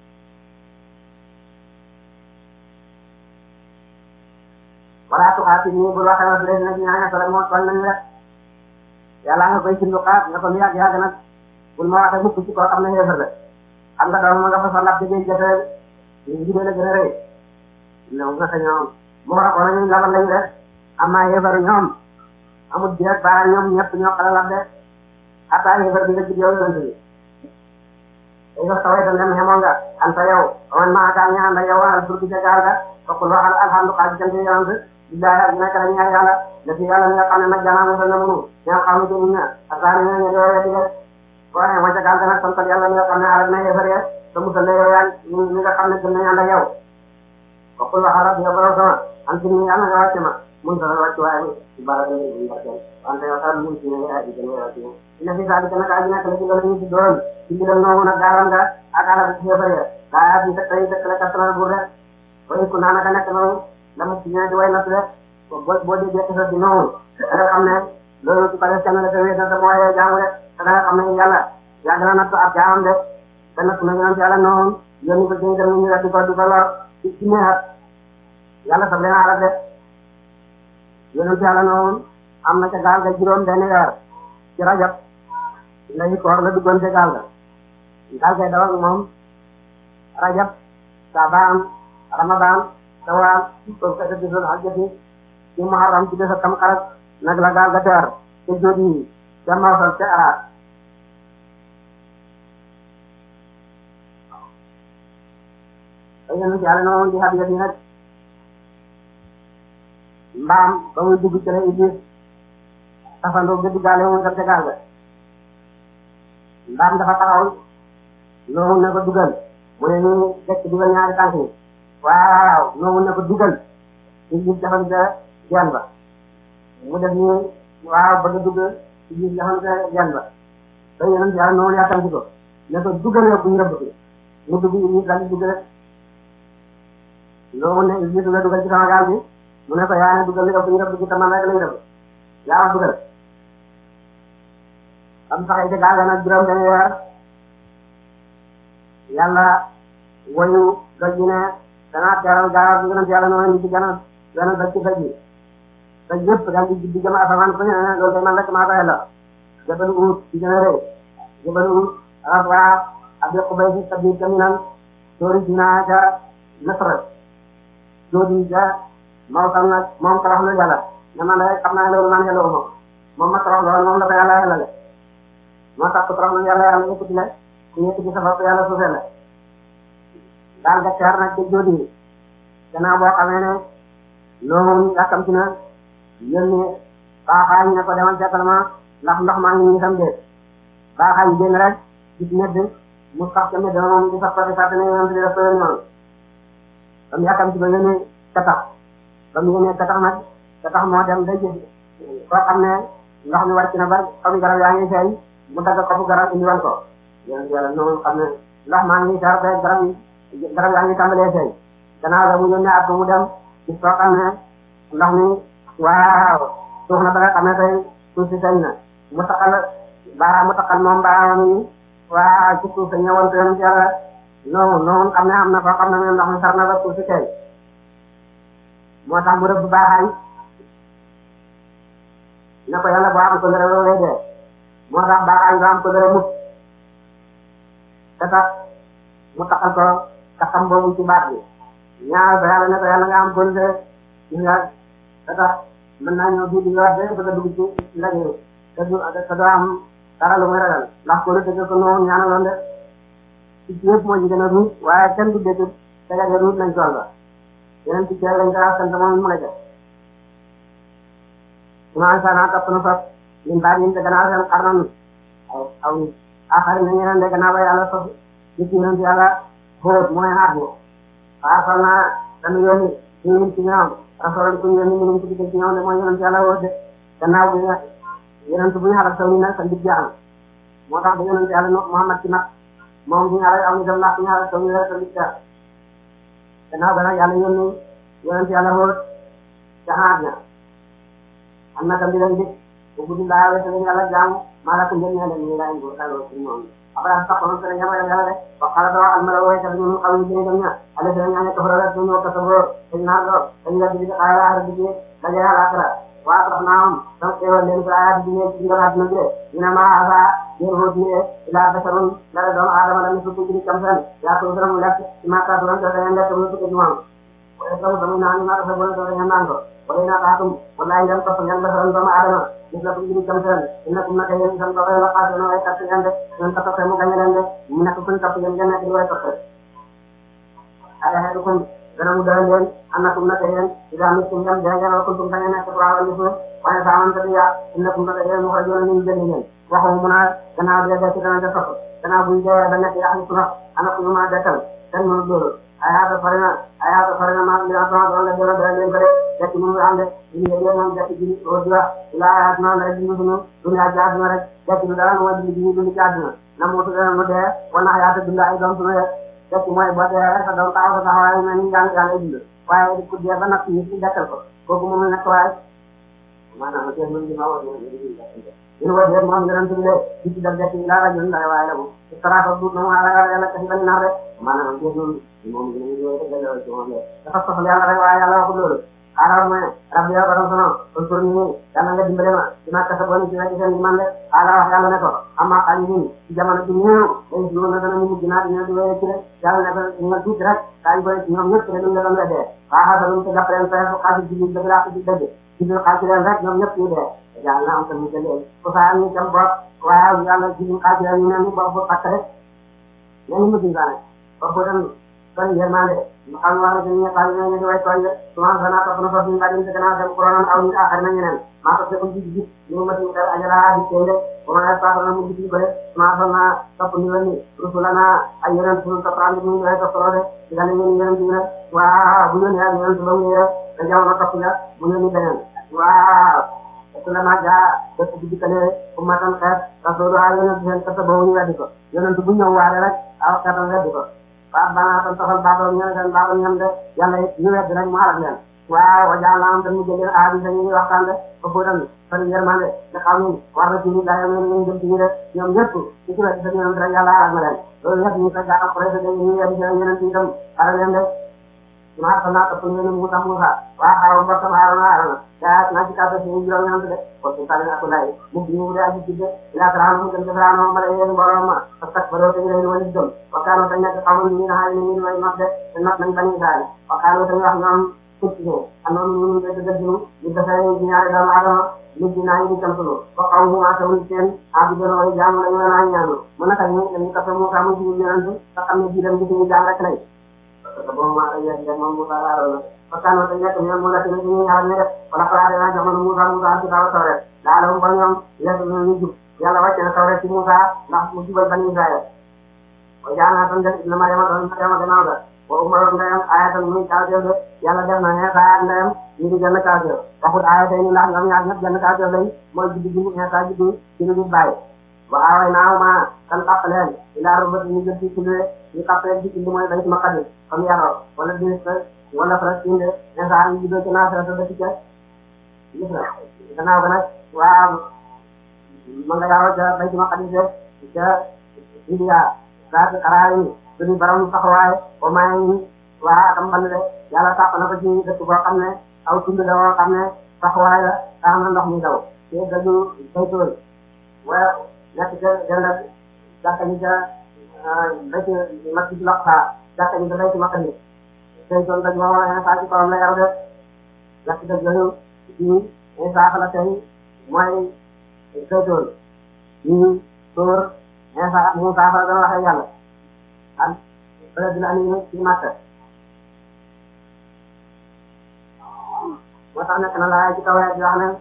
wala tuxaati nii bul waxee was les nag ñaaña sole moo toll nañ rek yàlla nga koy sindu xaat nga ko lu yàgg yàgg nag bul ma waxee mukk ci koo xam ne xeefar la xam nga doom ma nga fa sa lab dëggee jotee ñu jidee la gën a rëy ñoom nga sa ñoom mu wax ko nañu labal lañu rek am naa xeefaru ñoom amul bi rek baara ñoom ñëpp ñoo xala lab de attaque yi di nga ci yow yonent bi day wax taway tan dem xemoo nga anta yow man maa kaa ñaan da yow al turki ca gaal ga fokkul waxal alhamdulilah ci cant yonent billahi ak nekk la ñaan yàlla da ci yàlla mi nga xam ne nag janaa musal na munu ñaa xam ne jëmuñ na attaque yi nga doole di boo xee ma ca gaal ga nag santal yàlla mi nga xam ne alak na yéfaree te musal na yow yaa mi nga xam ne gën nañ ànd ak yow fokkul waxal rabbi yow borom sama am ci ni yàlla nga wàcce ma mun sa wàcc waaye ci barab yi barkel wante yow sax mun ci ne ay di gën a ci ina fi saa di gën a kaa ji nekk la ci gën a ñu ci doon ci bilam noomu nag gaalam nga ak alak ci yéfaree daa di tey dëkk la kasana bu rek way ku naa naka nekk noonu la mu ci ñëwee di way natt rek boo boo déggee xisa di noonu da nga xam ne loolu ci pare kenn la te wéet na te mooy jaamu rek te da nga xam ne yàlla yàgg na natt ab jaamam de te natt na yonent yàlla noonu yónni ko jëng dem ñu rek di ko di ko lor ci ci neexat yàlla sab leen arak de yonent yàlla noonu am na ca gaal ga juróom benn weer ci rajab lay koor la duggoon ca gaal ga gaal gay daw ak moom rajab saabaan ramadan sawaal ko ka di sol hajjati ci muharram ci def tam xarat nag la gaal ga teer te jodi ca mawsal ca araat ay yonent yàlla noonu di hadiya bi nag mbaam ba muy dugg ci la Iblis tafandoo gëdd gaale moom tam ca gaal ga mbaam dafa taxaw loolu ne ko dugal mu ne ñu dekk dugal ñaari tànk yi waaw loolu ne ko dugal Iblis dafa ca genn ba mu def ñu waaw bëgg a dugg Iblis dafa ca genn ba ba yonent yàlla noonu yàkkamti ko ne ko dugalee bu ñu rëbb ko mu dugg Iblis daal di dugg rek loolu ne Iblis la dugal ci sama gaal bi mu ne ko yaa ne dugal li ëpp ñu rëbb ci taman rek lañ rëbb yaa wax dugal am saxee ca gaal ga nag juróom benn weer yàlla woyu doj bi ne danaa teeral gaal bi yonent yàlla noonu ni ci gën a gën a doj ci doj bi doj yëpp daal di di jëm asamaan ko ne loolu day man rek maa koy la jabal uut ci gën a rëy jabal uut rafwa abi qubaysi sabir jaminan tóori dinaa ca nasra jóodi ca mawsal nag moom torox na yàlla ne man rek xam naa loolu man xeloo moom moom ma torox lool moom la ko yàlla xelale moo tax ko torox na yàlla yàlla yëkkati la ku yëkkati sa bopp yàlla suufee la daal ga teer nag ca jóodi gannaaw boo xamee ne loolu yàkkamti na yónni baaxaay ñu ne ko demal seetal ma ndax ndox maa ngi nii sam dee baaxaay génn rek gis medd mu sax ca medd moom di sax ko di fàtte ne yonent bi daf ko yónni woon ba mu yàkkamti ba yónni katax ba mu yónnee katax nag katax moo dem day gis koo xam ne ndox mi wàcc na ba xobi garab yaa ngi feeñ mu dagg xobu garab indi wan ko yonent yàlla noonu xam ne ndox maa ngi seer ba garab yi garab yaa ngi tàmbalee feeñ gannaaw ga mu yónnee at ba mu dem gis koo xam ne ndox mi waaw suuf na ba nga xam ne tey suuf si feeñ na mu taxal baaraam mu taxal moom baaraam yi waaw ci suuf sa ñëwoon yonent yàlla noonu noonu xam ne am na koo xam ne moom ndox mi sar na ba suuf si feeñ moo tax mu rëbb baaxaay ne ko yàlla boo am ko dara loolu lay dee moo tax baaxaay nga am ko dara mukk te tax mu taxal ko taxam boobu ci baat bi ñaar ba yàlla ne ko yàlla nga am bonde gis nga te tax mën naa ñëw bii di nga wax de bëgg a dugg ci ndaje te du te doo am dara lu muy ragal ndax ko lu dëgg ko noonu ñaanaloon de ci yëpp moo ci gën a ruut waaye kenn du dégg te nga ruut nañ tool ba yeneen ci ceeb lañ ko sant moom mu la jël commencé naa topp na foofu ñun baal ñu te gannaaw seen xarnan aw aw axari na ñeneen de gannaaw ba yàlla foofu nit ñi ci yàlla xóot mooy xaar bi waaw xam naa dañu yónni ñu ci ñoom rafetlu ko ñu yónni ñu ci diggante ci ñoom de mooy yeneen ci yàlla wóot de gannaaw bi yeneen bu ñu xaaral taw ñu nag sa ndig jaaxal moo tax ba yeneen ci yàlla Muhammad ci nag moom bu ñu xaaral aw ñu dem ndax bu ñu xaaral taw ñu rek sa ndig jaaxal gannaaw ba nag yàlla yónni yeneen ci yàlla wóot jaxaat na am na tam di leen dig bu guddi laa weesu leen yàlla jaamu maa la ko njëriñ leen ñu laay ngóor daloo ci moom après sax kon seen yàlla yàlla de wax xala doo al mala wooye tax ñu xam ñu jëriñ dem ña ale seen ñaane ko fara ñu ko sa bor dañ naa do dañ la di ay ay di daje yàlla akra waa tax naa am donc teewal leen ko ay di ci ngalaat na de dina ma asa yéen ho di ila basarun la doom adama la ñu ko di kam san ya ko dara mu lekk ci ma ka doon da ngeen lekk mu ko ci moom wala sama sama naa ñu na ko sa bor do ngeen naan ko wala na ka tum wallahi ngeen ko ngeen basaron doomu adama gis la ko ñu jëm seen ina ko naka yéen sam doxee la xaar na way kat ngeen de ngeen ko toppee mu gañe leen de mu nekk kuñ topp yéen ngeen nekk di way toppee ay xeetu kon dana mu dara leen annakum naka yéen ida mittum ngeen dee ngeen kuntum bañ a nekk waaw li suuf waaye saamante bi yaa innakum naka yéen mu xajoon ñu jënd ngeen waxu mu naa gannaaw dee dee ci dana de topp gannaaw buñ dee ba nekk yaa xam suuf ana ko ñu mën a dekkal kenn mënu dóoru ay haata farina ay haata farina ma li asama doon la jëla dara leen bare dekk mu ngi ande ñu yéen moom dekk ji o diwa ila ayat na rek ñu sunu dunya jaaduna rek dekk du dara mo di di dund ci àdduna na mo tu dara mu dee wala ayaata dund ay doom sunu rek dekk mooy boo dee rek sa doom taxaw sa taxawaay mel ni jàng jàng dund waaye ku dee ba natt yi ci dekkal ko kooku moom nekk waaye maanaam te mën di ma wax ñu wax rek moom ngeen tuddee ci ci dal dekk ila rajul nday waaye la bu sarata du no ala yàlla ka ci bañ na rek maanaam te moom moom ñu ñu rek ci moom dafa soxla yàlla rek waaye yàlla waxul loolu xaaral ma rabbi yow borom sono kon pour ñu yàlla nga dimbale ma dina kasa boni ci nekk seen man de ala wax yàlla ne ko amma xali ñun ci jamono bi ñëw day ñu na dana ñu mujj naa dina di wéy ci rek yàlla ne ko ñu tuuti rek kaay boy ci ñoom ñëpp rek ñu la doon wedee waaxa sa lu ko jàpp leen fay ko xaalis ji dëgg laa ko ci dëgg ci biir xaalis leen rek ñoom ñëpp ñu dee yàlla na am ko ñu jëlee ko fa ñu tam bopp waaye yàlla ci ñu xaalis leen ñu ne ñu bopp fàtt rek ñu mujj nga ne bopp dem kon yërmande ma xam wax ne ñu xal ñu di way toy suma sana ko no fa ñu ngadin te kana dem corona aw ñu axar na ñeneen ma ko ko ci ci ñu ma ci dal ajala di tende ko ma sa ko mu ci bare ma sana top ñu wani rusulana ay yeneen sunu ta prand ñu way to solo de dal ñu yeneen di na wa bu ñu ne yeneen su ñu re da jamono top la mu ñu ni beneen wa ko la ma ja ko ci di kale ko ma tan ka rasul ay yeneen seen ta bo ñu wadi ko yeneen bu ñëw waare rek aw ka tan wadi ko ba ba tan taxal ba do ñaan tan ba do ñaan de yàlla ñu wedd rek mu xalak leen waaw wajal am tan mu jël aadi dañuy waxtaan de ko bu tan fan yermande da xam ni war na ci ni daay ñu dem ci ni rek ñoom ñëpp ci ci wedd dañu rek yàlla xalak na leen loolu yëpp ñu ko jaaxal ko rek dañuy yedd ci yeneen ci dem xalak leen de ma sana ko ñu ñu musa musa wa xaw ba sama haruna haruna ya na ci ka ba ci ñu ñaan de ko ci tan ak lay mu ñu de aji ci de ila taranu mu dem taranu ma leen borom ma tak baro te ñu woni dom wakano dañ nekk xamul ñu na ñu ñu may mabbe te nak nañ bañu daal wakano dañ wax ñoom ci ci anon ñu ñu de de ñu ñu dafa ñu ñaari dama adama ñu dina ñu tam solo ko xaw mu ma tawul seen abi do way jam lañu na ñaanu mu naka ñu ñu ka fa mu ka mu ci ñaan ta xam ne bi dem ci ñu jang rek lay ko bo ma ay ya mo mu dara ro wakano dañ nekk ñoom mu la ci ñu ñaar ne rek wala xalaat na jamono mu mu da ci dawa tawre la la mu ba ñoom yépp ñu jub yàlla wàcce na tawre ci Musa ndax mu jubal bani Israël wa jaana tan de na Mariama doon Mariama gannaaw ga wa umar ndayam ayatan muy kaafir de yàlla def na ne sa ndayam ñu di jënd kaafir waxut ayatay ni ndax ñoom ñaar ñëpp jënd kaafir lañ mooy juddu gi ne sa juddu ci lu bàyyi wa away naaw ma kan tàpp leen ila rubat ñu jël ci kulé ñu tàpp leen ci mooy bayt maqdis comme yaro wala dis wala Palestine de ne sa ñu juddoo ci naafara sa dëkk ca gis na gannaaw ga nag waa ma nga yaro ca bayt maqdis de ca India saa si xaraar yi suñu borom taxawaay ba may waa xam ne yàlla tàpp na ko ci dëkk boo xam ne aw tund la woo xam ne taxawaay la tax na ndox mi daw te dañu baytool wala nekk ca jënd jàkka ñi ca béyti makki ci loq saa jàkka ñi ca béyti makka ni baytool dañ woo instant ci kawam la yaru de jàkk dëgg yooyu ci instant la tey mooy baytool ñu tóor instant mu saafara dana waxee yàlla ak bële dina am ci Makka moo tax nekk na laay ci kaw rek di wax ne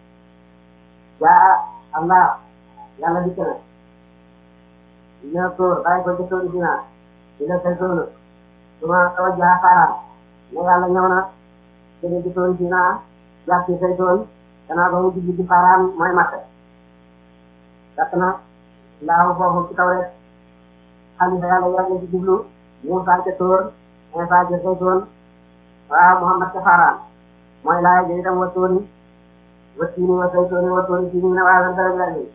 jaa Allah yàlla dikk na dina tóor bàyyi ko ci tóori dina dina saytoonu suma kaw jaa faaraam ne yàlla ñëw na jëlee ci tóori dina jàpp ci saytoon danaa ba mu jublu ci faaraam mooy Makka dakk na laaw foofu ci kaw rek xalifa yàlla yàgg ci jublu Musaa ca tóor Iisaa ca saytoon waaw Muhammad ca faaraan mooy laay jëy itam wa tóori wa tiini wa saytooni wa tóori tiini na waa dara yàgg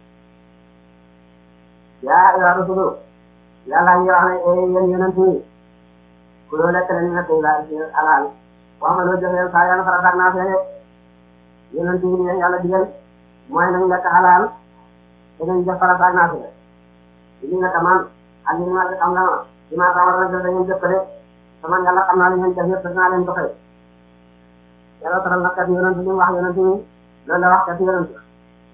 yaa ayyuhaa rusulu yàlla ngi wax ne yéen yonent yi ku loo lekk leen na tey laa ci alaal wax ma loo joxeel saa yàlla farataak naa fee yonent yi leen yàlla digal mooy nañ lekk alaal te nañ def farataak naa fee li nga tamaan ak li ma xam nga ma li ma tawar na da ngeen jëf ko de sama yàlla xam naa li ngeen def yëpp dinaa leen doxee yàlla taral na kat yonent li mu wax yonent yi loolu la wax kat yonent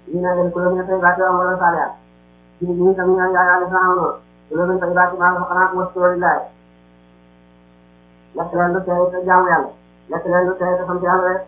ñu ne leen kuréel ñu tey baati am wala saaliyaat ci ñu tam ñu yaa yaa islam no kuréel ñu tey baati maa ko xanaa ko wasiwalillahi lekk leen lu tey te jaamu yàlla lekk leen lu tey te sant yàlla rek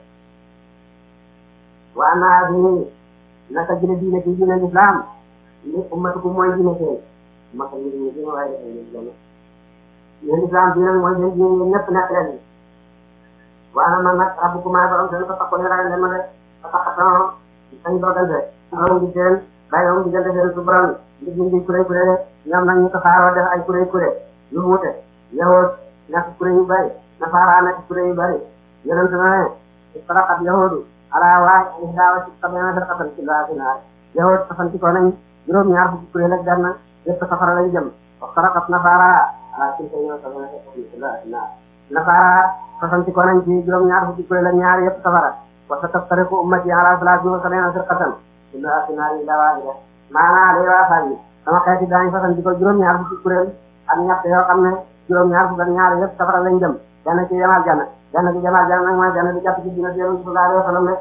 waa naa bi naka jële diine ci diine l'islam li ummatukum mooy diine tey maka ñu diine diine waaye dafay yéen islam diine mooy seen diine ñëpp nekk leen waaye man nag rabbukum maay borom seen ko takkoon ragal leen ma de ba taxatoo sañ dogante loolu ngi seen bàyyi moom diggante seen su borom ndig ñu ngi kuré kuré ñoom nag ñu ko xaaroo def ay kuré kuré yu wuute yahood nekk kuré yu bari nasaara nekk kuré yu bari yonent na ne iftaraqat yahuudu ala waahid ihdaa wa sab'iina firqatan kullahaa fi naar yahood tafantikoo nañ juróom-ñaar fukki kuréel ak benn yëpp safara lañ jëm iftaraqat nasaara ala tis'iina wa sab'iina firqatan kullahaa fi naar nasaara tafantikoo nañ ci juróom-ñaar fukki kuréel ak ñaar yëpp safara wa sataftariqu ummatii ala salaasin wa sab'iina firqatan kullahaa fi naar illaa waahida maanaa day waasaal yi sama xeeti daañu fasantikoo juróom-ñaar fukki kuréel ak ñett yoo xam ne juróom-ñaar fukk ak ñaar yëpp safara lañ jëm benn ci jamaal janna benn ci jamaal janna nag mooy benn bi jàpp ci dina yonent bi sallallahu alayhi wa sallam ne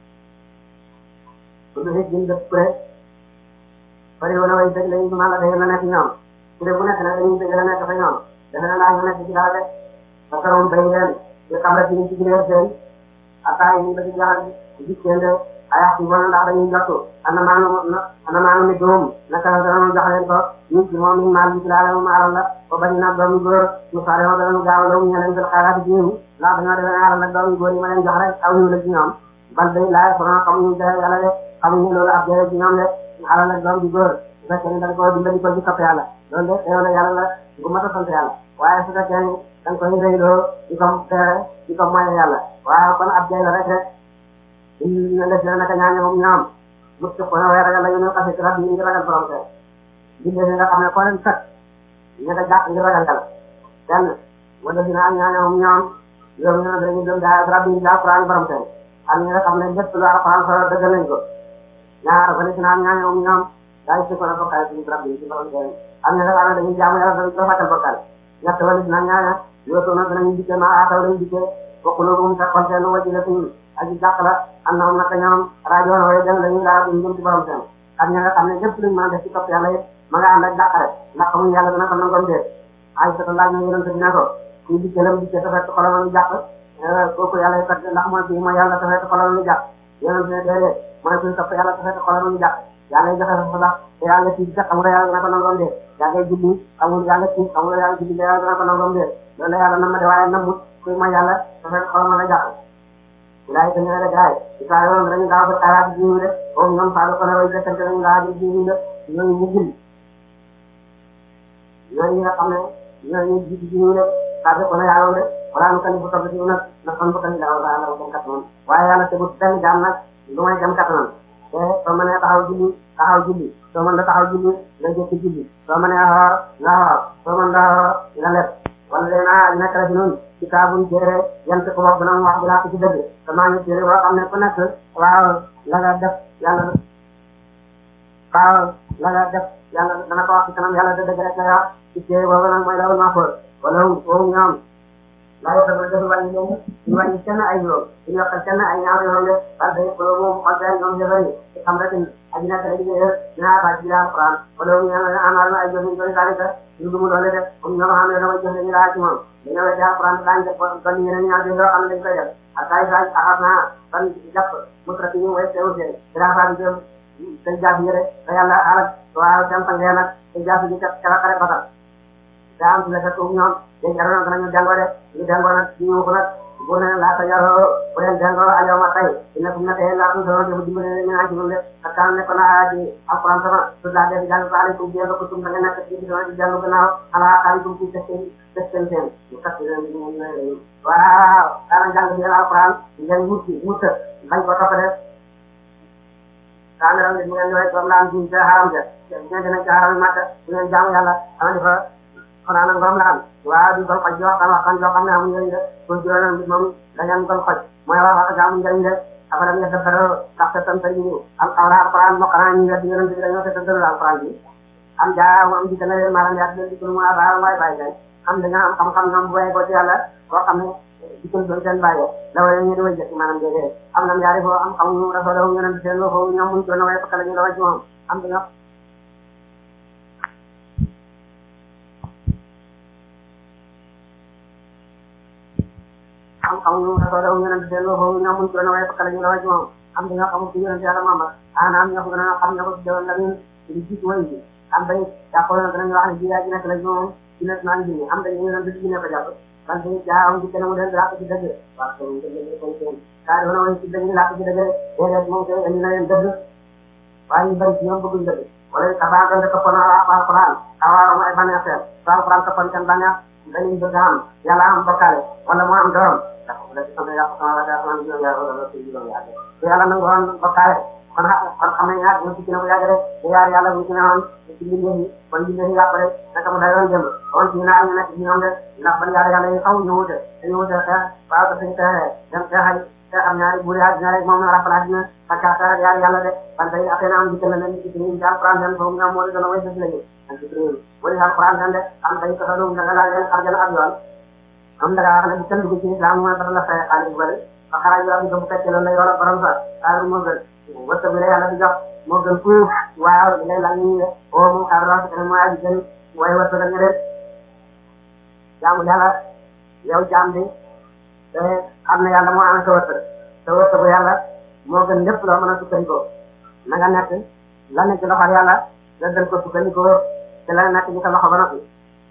bu du xit gën def kuré bari wana way dëgg lañu maa la dëgg la nekk ñoom kuré bu nekk nag dañuy dëgg la nekk fa ñoom defe na laa ñu nekk ci dara de parce que moom bay leen ñu xam rek ñu ci gileer seen attaay ñu ba ci jaxal gis seen de ayax ci bon ndax dañuy jottu ana maanu ana maanu mi doom naka la dana jox leen ko ñu ci moom ñu maal bi ci laale moom aaral la ko bañ na doomi góor ñu faare ma dana gaaw law ñu leen jël xalaati ci ñu ndax dañoo defe ne aaral la doomi góor yi ma leen jox rek aw ñu la ci ñoom bal day laay xona xamuñu jaay yàlla de xamuñu loolu ab jaay ci ñoom de aaral la doom bi góor su fekkee ne da nga ko dimbali ko ci topp yàlla loolu de xew la yàlla la gu mat a sant yàlla waaye su fekkee ne da nga koy réyloo di ko teere di ko moye yàlla waaye kon ab jaay la rek rek ñu def na naka ñaañe moom ñoom mu ci xona way ragal la ñu xasi ci rabbi ngi ragal borom te di def nga xam ne ko leen fekk ñu da jàpp ngi ragal dal benn wala dina ñaañe moom ñoom yow ñu dañu dem da rabbi ngi alquran borom te am ñi nga xam ne lépp lu alquran fa dëgg nañ ko ñaar wala dina ñaañe moom ñoom daay ci ko na bokkal ci rabbi ci borom te am ñi nga xam ne dañuy jaamu yàlla dañu ko fatal bokkal ñett wala dina ñaañe yow to na dañu dikke ma ataw dañu dikke bokkuloo ta konté no wajila tin aji jàq la am na naka ñoom rajo na way dem dañuy laa ñu jëm ci borom seen ak ñi nga xam ne lépp luñ mën a def ci topp yàlla yëpp ma nga ànd ak dàqare ndax xamuñ yàlla dana ko nangoon dee ay sa laaj na yonent bi ne ko kuy dikkee lam dikkee te fekk xolam ñu jàq kooku yàlla kat ndax mooy kii mooy yàlla te fekk xolam ñu jàq yonent ne déedéet mooy kuy topp yàlla te fekk xolam ñu jàq yaa ngay joxe sa sax te yaa nga tiit sax xam nga yàlla dana ko nangoon dee yaa ngay julli xamul yaa nga tiit xam nga yaa nga julli yàlla dana ko nangoon dee loolu la yàlla nam ma de waaye namut kuy mooy yàlla te fekk xolam la jàq ilaay te ñëwee rek gaay isaa yoon dañu gaaw a xalaat ji ñu de moom ñoom Fallou Koné way dekkante nañu gaaw a ji ñu de ñooñu ñu gën ñooñu nga xam ne ñooñu jiitu ji ñu de Fallou Koné yaa de wala nu kan bu topp ci nag na fan bu kan daaw daa la dem kat noonu waaye yàlla tegul benn jaam nag lu may dem kat noonu te soo mënee taxaw julli taxaw julli soo mën da taxaw julli nga jëkk julli soo mënee xoor nga xoor soo mën da xoor nga leb wala léegi nekk la ci noonu kitaabun téere yant ko wax dana wax bilaa ko ci dëgg te maa ngi téere boo xam ne ku nekk waaw la nga def yàlla waaw la nga def yàlla dana ko wax ci kanam yàlla da dëgg rek la wax ci téere boobu nag mooy lawul mahfuus wala woowu ñoom laa def def wàññi leen ñu wàññi kenn ay yoon ñu yokkal kenn ay ñaar yoon de parce que loolu moom xol benn ñoom jëfari ci xam rek aji nekk rek dinaa bàcc bi alquran wala ñu amal ay jëf ñu koy salika ñu dumu doole def comme ñoo xam ne damay jëf ñu laa ci moom dañoo wéddi alquran daañu def kon ñeneen ñaar yoo xam ne dañ koy def ak ay saa axar naa fan jàpp mutrati ñu way teewu seen dara fa jëm tay jaaf yi rek te yàlla alak waaw dem fa ngeen nag tay jaaf yi ca ca xare batal daa am la ko ñoom dañ jaroon danañu jàngoo de ñu jàngoo nag ñu ko nag bu ne laata jaroo bu leen jàngoo alyawma tey dina ko nate laa ko doon def dimbale ñu naan ci ñun de ak kan ne ko naa ci alquran sama su daa def jàng fa alaykum bi ko tum da nga nekk ci doon jàng gannaaw ala xaalikum ci testeen testeen seen ñu kat leen ñu ñu waaw dana jàng bi alquran ngeen mucci mucc bañ ko topp def kameram ñu ngeen ñëwee comme laan ci haram de ngeen dina ci haram makka ngeen jaamu yàlla am di fa xanaa nag borom la am waaw di gol xoj joo xam wax kan joo xam ne amuñ njëriñ de pour juróom bi moom dañu gol xoj mooy wax wax amuñ njëriñ de après nga defaro tax sa tan tari al awra alquran mo xanaa ñu wedd yonent bi dañoo sa tan alquran bi am jaa am di kana leen maanaam yaa leen di ko mu ala way bay day am dañu am xam-xam ñoom bu way ko ci yàlla koo xam ne dikkal doon seen bàyyi la wala ñu di way jëkk maanaam déedéet am na ñaari foo am xamuñu rasoolahum yonent seen loo foofu ñoom muñ ko na way fakka la ñu la way ci moom am dañoo am xamuñu rasoolahum yonent seen loo foofu ñoom muñ ko na way fakka la ñu la way ci moom am dañoo xamul ci yonent yàlla Muhammad anaam ñoo ko gën a xam ñoo ko jëwoon la ñu di jiitu way bi am day jàppoon na danañ wax ne jiyaa ji nekk la moom ci nekk naa ngi am dañu yonent bi ne ko jàpp parce que jaa ci kenn mu dem làkk ci dëgg waaw ko dëgg ko ko kaa doona way ci dëgg làkk ci dëgg déedéet moom koy indi na leen dëgg waaye ñu bari ci ñoom bëgguñ dëgg wala tabaga de ko na alquran awa mo ay banex sa alquran ko kon kan banex dañuy bëgg am yàlla am bokkale wala mo am doom da ko la ci sama yàq sama la sama ñu ya wala ci ñu ya yàlla na ngoon bokkale kon kon xam nañ ñaar ñu ci na ko yàgg rek yaar yàlla bu ci naan ci liggéey yi kon liggéey yi yàpp rek naka mu dayoon jëm kon ci naa ñu nekk ci ñoom de ndax ban yaar yàlla yi xaw ñu wute dañu wute xeex waaw ko suñu xeexee dem xeexal te am ñaari buuri àddina rek moom na rafala dina fakkaata yaar yàlla de ban tey affaire am dikkal na leen ci ñu daal Quran den foofu nga moo di gën a way dëgg lañu ak ci réew wala daal Quran den de am tey ko xalu da nga laaj leen arjana ak yoon am da nga wax ne bu kenn dugg ci islam mooy ba la fay xaalis bu bari fa xaraaj yu am ko bu fekkee loolu la yoon borom sa xaaru moo gën wërsëg bi la yàlla di jox moo gën fuuf waaw li ngay laaj ñu ne oo moom xaaru wax ne mooy aji gën waaye wërsëg ak ñeneen jaamu yàlla yow jaam bi te xam ne yàlla moo am sa wërsëg sa wërsëgu yàlla moo gën lépp loo mën a sukkandikoo na nga nekk la nekk ci loxo yàlla nga gën ko sukkandikoo te la nekk ci sa loxo ba noppi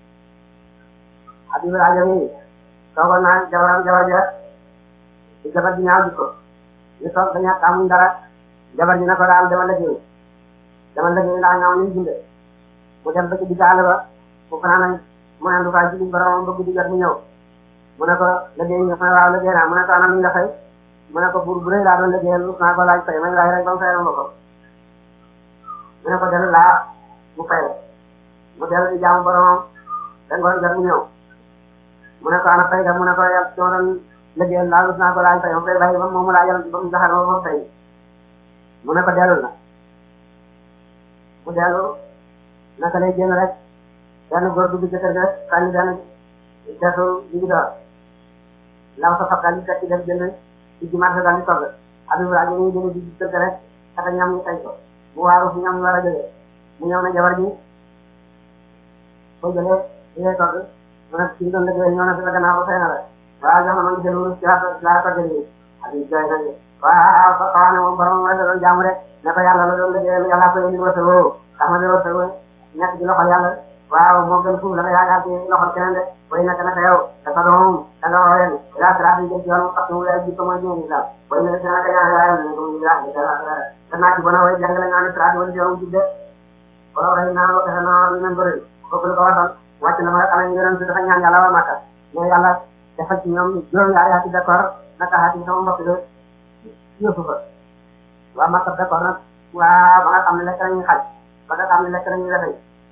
Habib Rajami toogoon naa jabaram jabar ja ci jabar ji ñaaw jikko ñu toog ba ñàkk amuñ dara jabar ji na ko daal dama liggéey dama liggéey ndax ñaaw niñ dundee mu dem ba ci digg àll ba mu fanaan mu ne ndukaay ci liñ boromam ba guddi jot mu ñëw mu ne ko liggéey nga may waaw liggéey naa mu ne ko anam ñu la fay mu ne ko buur bu rëy laa doon liggéeyal lu naa ko laaj fay may laaj rek ba mu fayal ma ko mu ne ko dellu laa mu fay la mu dellu di jaamu boromam da ngoon jot mu ñëw mu ne ko ana fay ga mu ne ko yàlla soo doon liggéeyal laa lu naa ko laaj fay ma fay bàyyi ba moom mu laajal ba mu joxe ma ba fay mu ne ko dellu na mu dellu naka lay génn rek benn góor dugg ci kër ga sànni benn desu digg door law sa fab daal di fekk def jënd ci ci marché daal di togg Habib Rajo ñu jënd ci kër ga rek kata ñam ñu tey ko mu waaru fu ñam war a jógee mu ñëw na jabar ji boo jëlee li ngay togg mu ne ci doon liggéey ñëw na fi la gannaaw ba fay na la waaw jox na ma ngi jël wurus ci laa togg nii Habib jooy na waaw ba xaw ne moom borom rek doon jaamu rek ne ko yàlla la doon liggéey yàlla ko indi wërsëg woo tax ma di wërsëg nekk ci loxol yàlla waaw moo gën fuuf la nga yaakaar ci loxol keneen de way nekk naka yow dafa doon da nga wax leen ila siraat yi jëm ci yoonu fàttali wala ji ko mooy jiw islam way nekk si naka ñaan yaayam ne ko mu yaa te naa ci bona way jàngale nga ne siraat wala ci yoonu jidde wala way naa ko fexe naa lu leen bëri kooku lu ko waxal wàcc na ma nga xamee yonent dafa ñaan yàlla waa Makka mais yàlla defal ci ñoom juróom yaari ati d'accord naka xaati sama mbokk de yóbbu fa waa Makka d'accord nag waa ba nga xam ne lekk nañu xaj ba nga xam ne lekk nañu defee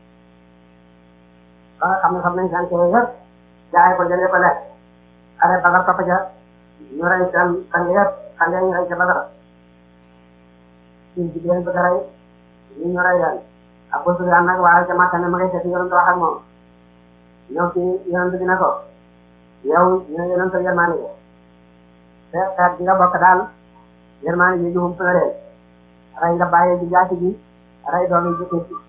ba nga xam ne xam nañ sànq yëpp jaay ko jëlee ko lekk xale bagar topp ca ñu rey seen sang yëpp sang ñu rey ca bagar ci jigéen bëgg a rey ñu ñu rey leen ak bu suy nag waaye ca Makka ne ma ngay seeti yonent wax ak moom ñëw ci yonent bi ne ko yow ñu ne yonent yërmaani ko te xeet bi nga bokk daal yërmaani ji juhum na leen rey nga bàyyee ji jaasi ji rey doom yi jëkkee ci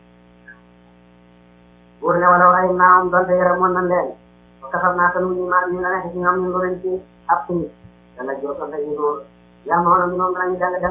buur ne wala rey naam doonte yërëmoon nañ leen kasar naa kan ñu ma ñu nga nekk ci ñoom ñu ngi leen ci ab tamit yàlla jox ko ñu yàlla moo na ñu noonu danañu jàng